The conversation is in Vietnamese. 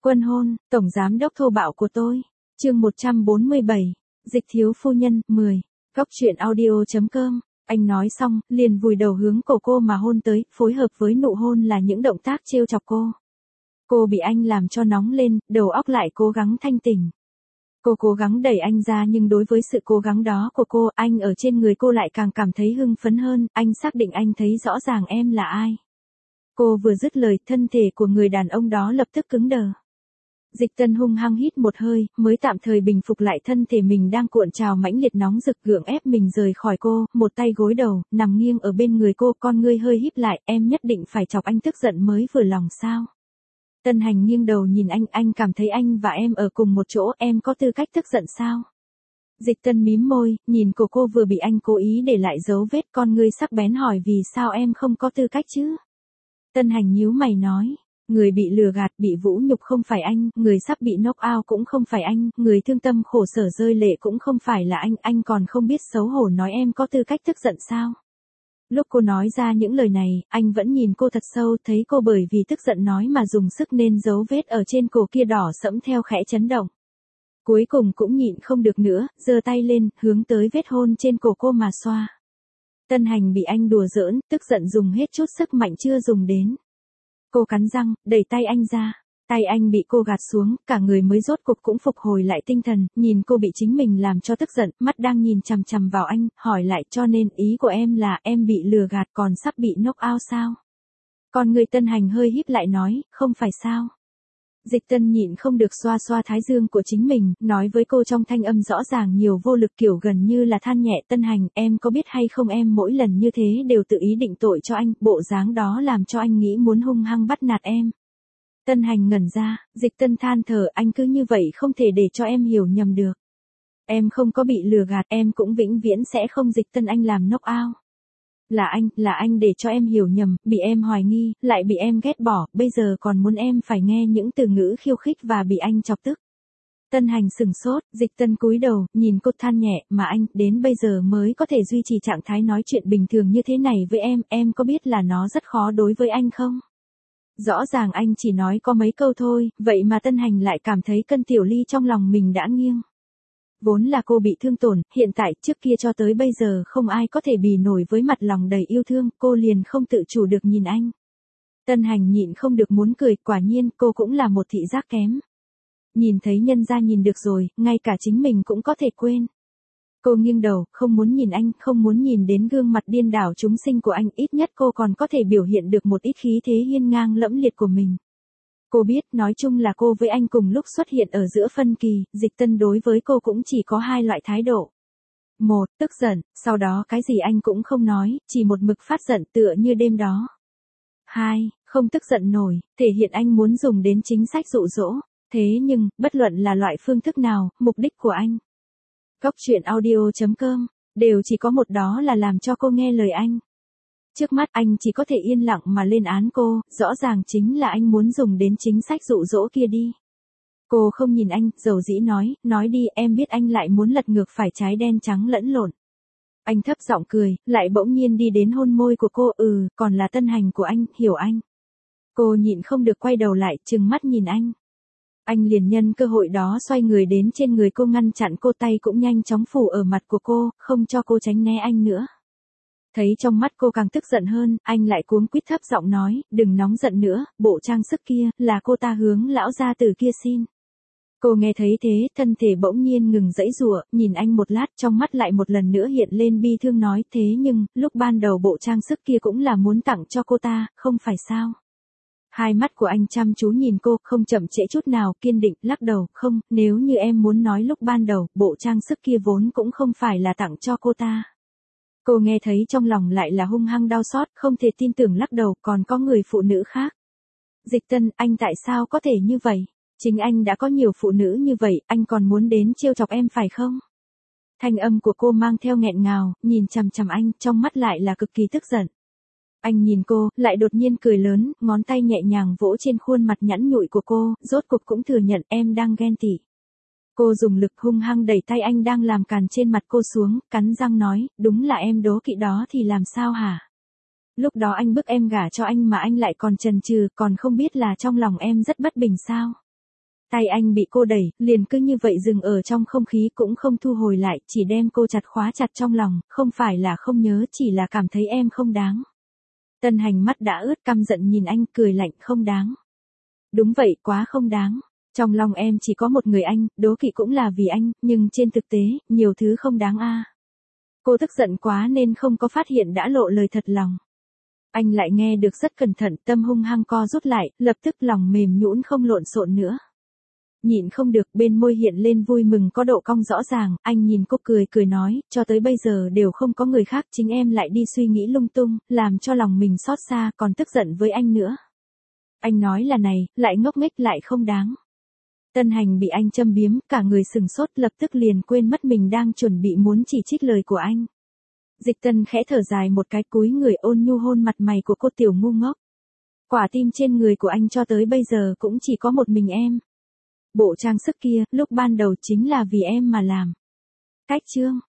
Quân hôn, tổng giám đốc thô bạo của tôi. Chương 147. Dịch thiếu phu nhân, 10. Góc truyện audio.com. Anh nói xong, liền vùi đầu hướng cổ cô mà hôn tới, phối hợp với nụ hôn là những động tác trêu chọc cô. Cô bị anh làm cho nóng lên, đầu óc lại cố gắng thanh tỉnh. Cô cố gắng đẩy anh ra nhưng đối với sự cố gắng đó của cô, anh ở trên người cô lại càng cảm thấy hưng phấn hơn, anh xác định anh thấy rõ ràng em là ai. Cô vừa dứt lời, thân thể của người đàn ông đó lập tức cứng đờ. Dịch Tân hung hăng hít một hơi, mới tạm thời bình phục lại thân thể mình đang cuộn trào mãnh liệt nóng rực, gượng ép mình rời khỏi cô, một tay gối đầu, nằm nghiêng ở bên người cô, con ngươi hơi híp lại, em nhất định phải chọc anh tức giận mới vừa lòng sao? Tân Hành nghiêng đầu nhìn anh cảm thấy anh và em ở cùng một chỗ, em có tư cách tức giận sao? Dịch Tân mím môi, nhìn cô vừa bị anh cố ý để lại dấu vết, con ngươi sắc bén hỏi vì sao em không có tư cách chứ? Tân Hành nhíu mày nói. Người bị lừa gạt, bị vũ nhục không phải anh, người sắp bị knock out cũng không phải anh, người thương tâm khổ sở rơi lệ cũng không phải là anh còn không biết xấu hổ nói em có tư cách tức giận sao? Lúc cô nói ra những lời này, anh vẫn nhìn cô thật sâu, thấy cô bởi vì tức giận nói mà dùng sức nên dấu vết ở trên cổ kia đỏ sẫm theo khẽ chấn động. Cuối cùng cũng nhịn không được nữa, giơ tay lên, hướng tới vết hôn trên cổ cô mà xoa. Tân Hành bị anh đùa giỡn, tức giận dùng hết chút sức mạnh chưa dùng đến. Cô cắn răng, đẩy tay anh ra. Tay anh bị cô gạt xuống, cả người mới rốt cục cũng phục hồi lại tinh thần, nhìn cô bị chính mình làm cho tức giận, mắt đang nhìn chằm chằm vào anh, hỏi lại cho nên ý của em là em bị lừa gạt còn sắp bị knock out sao? Còn người Tân Hành hơi híp lại nói, không phải sao? Dịch Tân nhịn không được xoa xoa thái dương của chính mình, nói với cô trong thanh âm rõ ràng nhiều vô lực kiểu gần như là than nhẹ. Tân Hành, em có biết hay không em mỗi lần như thế đều tự ý định tội cho anh, bộ dáng đó làm cho anh nghĩ muốn hung hăng bắt nạt em. Tân Hành ngẩn ra, Dịch Tân than thở, anh cứ như vậy không thể để cho em hiểu nhầm được. Em không có bị lừa gạt, em cũng vĩnh viễn sẽ không Dịch Tân anh làm knock out. Là anh để cho em hiểu nhầm, bị em hoài nghi, lại bị em ghét bỏ, bây giờ còn muốn em phải nghe những từ ngữ khiêu khích và bị anh chọc tức. Tân Hành sừng sốt, Dịch Tân cúi đầu, nhìn cô than nhẹ, mà anh, đến bây giờ mới có thể duy trì trạng thái nói chuyện bình thường như thế này với em có biết là nó rất khó đối với anh không? Rõ ràng anh chỉ nói có mấy câu thôi, vậy mà Tân Hành lại cảm thấy cân tiểu ly trong lòng mình đã nghiêng. Vốn là cô bị thương tổn, hiện tại trước kia cho tới bây giờ không ai có thể bì nổi với mặt lòng đầy yêu thương, cô liền không tự chủ được nhìn anh. Tân Hành nhịn không được muốn cười, quả nhiên cô cũng là một thị giác kém. Nhìn thấy nhân gia nhìn được rồi, ngay cả chính mình cũng có thể quên. Cô nghiêng đầu, không muốn nhìn anh, không muốn nhìn đến gương mặt điên đảo chúng sinh của anh, ít nhất cô còn có thể biểu hiện được một ít khí thế hiên ngang lẫm liệt của mình. Cô biết, nói chung là cô với anh cùng lúc xuất hiện ở giữa phân kỳ, Dịch Tân đối với cô cũng chỉ có hai loại thái độ. Một, tức giận, sau đó cái gì anh cũng không nói, chỉ một mực phát giận tựa như đêm đó. Hai, không tức giận nổi, thể hiện anh muốn dùng đến chính sách dụ dỗ, thế nhưng, bất luận là loại phương thức nào, mục đích của anh. Góc truyện audio.com, đều chỉ có một, đó là làm cho cô nghe lời anh. Trước mắt anh chỉ có thể yên lặng mà lên án cô, rõ ràng chính là anh muốn dùng đến chính sách dụ dỗ kia đi. Cô không nhìn anh, dầu dĩ nói đi, em biết anh lại muốn lật ngược phải trái đen trắng lẫn lộn. Anh thấp giọng cười, lại bỗng nhiên đi đến hôn môi của cô, còn là Tân Hành của anh, hiểu anh. Cô nhịn không được quay đầu lại, trừng mắt nhìn anh. Anh liền nhân cơ hội đó xoay người đến trên người cô, ngăn chặn cô, tay cũng nhanh chóng phủ ở mặt của cô, không cho cô tránh né anh nữa. Thấy trong mắt cô càng tức giận hơn, anh lại cuống quýt thấp giọng nói, đừng nóng giận nữa, bộ trang sức kia, là cô ta hướng lão gia tử kia xin. Cô nghe thấy thế, thân thể bỗng nhiên ngừng giãy giụa, nhìn anh một lát, trong mắt lại một lần nữa hiện lên bi thương nói, thế nhưng, lúc ban đầu bộ trang sức kia cũng là muốn tặng cho cô ta, không phải sao? Hai mắt của anh chăm chú nhìn cô, không chậm trễ chút nào, kiên định, lắc đầu, không, nếu như em muốn nói lúc ban đầu, bộ trang sức kia vốn cũng không phải là tặng cho cô ta. Cô nghe thấy trong lòng lại là hung hăng đau xót, không thể tin tưởng lắc đầu, còn có người phụ nữ khác. Dịch Tân, anh tại sao có thể như vậy? Chính anh đã có nhiều phụ nữ như vậy, anh còn muốn đến trêu chọc em phải không? Thanh âm của cô mang theo nghẹn ngào, nhìn chằm chằm anh, trong mắt lại là cực kỳ tức giận. Anh nhìn cô, lại đột nhiên cười lớn, ngón tay nhẹ nhàng vỗ trên khuôn mặt nhẵn nhụi của cô, rốt cuộc cũng thừa nhận em đang ghen tị. Cô dùng lực hung hăng đẩy tay anh đang làm càn trên mặt cô xuống, cắn răng nói, đúng là em đố kỵ đó thì làm sao hả? Lúc đó anh bức em gả cho anh mà anh lại còn chần chừ, còn không biết là trong lòng em rất bất bình sao? Tay anh bị cô đẩy, liền cứ như vậy dừng ở trong không khí cũng không thu hồi lại, chỉ đem cô khóa chặt trong lòng, không phải là không nhớ, chỉ là cảm thấy em không đáng. Tân Hành mắt đã ướt căm giận nhìn anh, cười lạnh, không đáng. Đúng vậy, quá không đáng. Trong lòng em chỉ có một người anh, đố kỵ cũng là vì anh, nhưng trên thực tế, nhiều thứ không đáng a. Cô tức giận quá nên không có phát hiện đã lộ lời thật lòng. Anh lại nghe được rất cẩn thận, tâm hung hăng co rút lại, lập tức lòng mềm nhũn không lộn xộn nữa. Nhịn không được, bên môi hiện lên vui mừng có độ cong rõ ràng, anh nhìn cô cười cười nói, cho tới bây giờ đều không có người khác, chính em lại đi suy nghĩ lung tung, làm cho lòng mình xót xa, còn tức giận với anh nữa. Anh nói là này, lại ngốc nghếch lại không đáng. Tân Hành bị anh châm biếm, cả người sừng sốt, lập tức liền quên mất mình đang chuẩn bị muốn chỉ trích lời của anh. Dịch Tân khẽ thở dài một cái, cúi người ôn nhu hôn mặt mày của cô tiểu ngu ngốc. Quả tim trên người của anh cho tới bây giờ cũng chỉ có một mình em. Bộ trang sức kia, lúc ban đầu chính là vì em mà làm. Cách chương